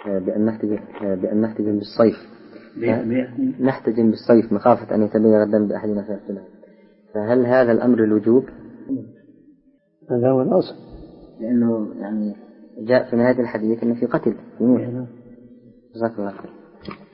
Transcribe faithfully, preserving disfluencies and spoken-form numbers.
بأن نحتجم بأن نحتجم بالصيف، نحتجم بالصيف مخافة أن يتبين الدم بأحدنا فيقتله، فهل هذا الأمر الوجوب؟ هذا هو الأصل، لأنه يعني جاء في نهاية الحديث أنه في قتل يموت. جزاك الله خير.